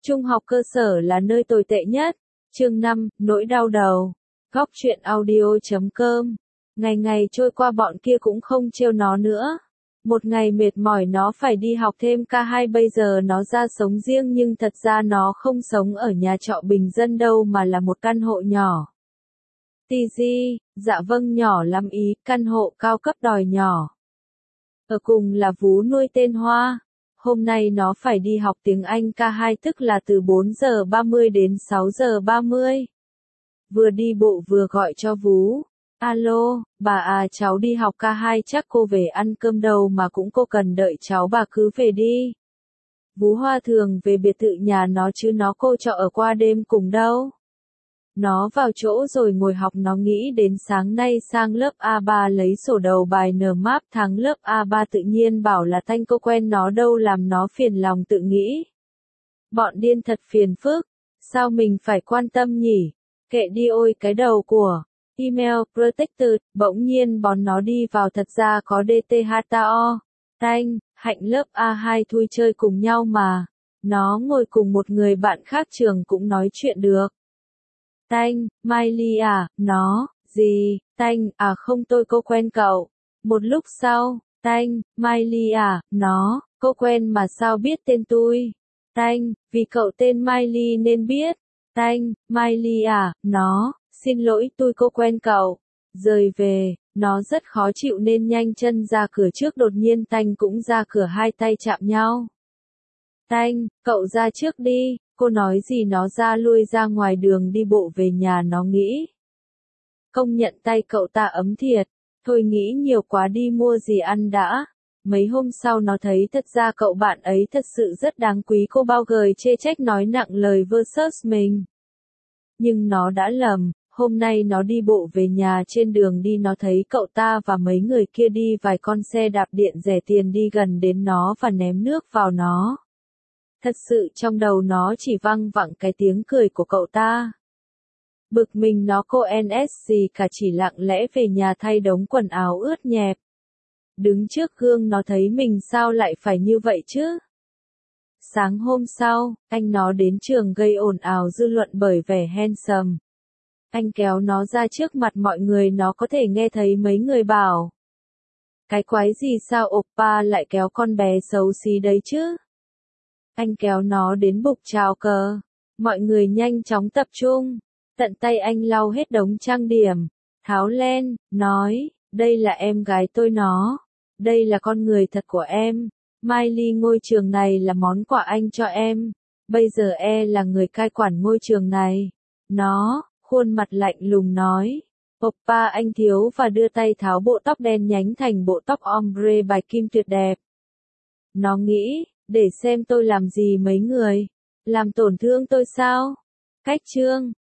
Trung học cơ sở là nơi tồi tệ nhất. Chương 5, nỗi đau đầu. Góc truyện audio.com. Ngày ngày trôi qua bọn kia cũng không trêu nó nữa. Một ngày mệt mỏi nó phải đi học thêm K2, bây giờ nó ra sống riêng nhưng thật ra nó không sống ở nhà trọ bình dân đâu mà là một căn hộ nhỏ. TG, dạ vâng, nhỏ lắm ý, căn hộ cao cấp đòi nhỏ. Ở cùng là vú nuôi tên Hoa. Hôm nay nó phải đi học tiếng Anh K2, tức là từ 4 giờ 30 đến 6 giờ 30. Vừa đi bộ vừa gọi cho vú. Alo, bà à, cháu đi học K2, chắc cô về ăn cơm đâu mà cũng cô cần đợi cháu, bà cứ về đi. Vú Hoa thường về biệt thự nhà nó chứ nó cô trọ ở qua đêm cùng đâu. Nó vào chỗ rồi ngồi học, nó nghĩ đến sáng nay sang lớp A3 lấy sổ đầu bài NMAP thắng lớp A3 tự nhiên bảo là Thanh cô quen nó đâu, làm nó phiền lòng tự nghĩ. Bọn điên thật phiền phức, sao mình phải quan tâm nhỉ? Kệ đi, ôi cái đầu của. Email Protected, bỗng nhiên bón nó đi vào, thật ra có DTHTO. Thanh, Hạnh lớp A2 thui chơi cùng nhau mà. Nó ngồi cùng một người bạn khác trường cũng nói chuyện được. Thanh, Miley à, nó, gì, Thanh, à không, tôi cô quen cậu. Một lúc sau, Thanh, Miley à, nó, cô quen mà sao biết tên tôi? Thanh, vì cậu tên Miley nên biết. Thanh, Miley à, nó, xin lỗi, tôi cô quen cậu. Rời về, nó rất khó chịu nên nhanh chân ra cửa trước, đột nhiên Thanh cũng ra cửa, hai tay chạm nhau. Thanh, cậu ra trước đi. Cô nói gì nó ra, lui ra ngoài đường đi bộ về nhà. Nó nghĩ, công nhận tay cậu ta ấm thiệt, thôi nghĩ nhiều quá, đi mua gì ăn đã. Mấy hôm sau nó thấy thật ra cậu bạn ấy thật sự rất đáng quý, cô bao gời chê trách nói nặng lời versus mình. Nhưng nó đã lầm, hôm nay nó đi bộ về nhà, trên đường đi nó thấy cậu ta và mấy người kia đi vài con xe đạp điện rẻ tiền đi gần đến nó và ném nước vào nó. Thật sự trong đầu nó chỉ văng vẳng cái tiếng cười của cậu ta. Bực mình nó cô NS gì cả, chỉ lặng lẽ về nhà thay đống quần áo ướt nhẹp. Đứng trước gương nó thấy mình sao lại phải như vậy chứ? Sáng hôm sau, anh nó đến trường gây ồn ào dư luận bởi vẻ handsome. Anh kéo nó ra trước mặt mọi người, nó có thể nghe thấy mấy người bảo. Cái quái gì, sao oppa lại kéo con bé xấu xí đấy chứ? Anh kéo nó đến bục chào cờ. Mọi người nhanh chóng tập trung. Tận tay anh lau hết đống trang điểm. Tháo len, nói, đây là em gái tôi nó. Đây là con người thật của em. Miley, ngôi trường này là món quà anh cho em. Bây giờ là người cai quản ngôi trường này. Nó, khuôn mặt lạnh lùng nói. Oppa, anh thiếu, và đưa tay tháo bộ tóc đen nhánh thành bộ tóc ombre bài kim tuyệt đẹp. Nó nghĩ, để xem tôi làm gì mấy người. Làm tổn thương tôi sao? Cách chương.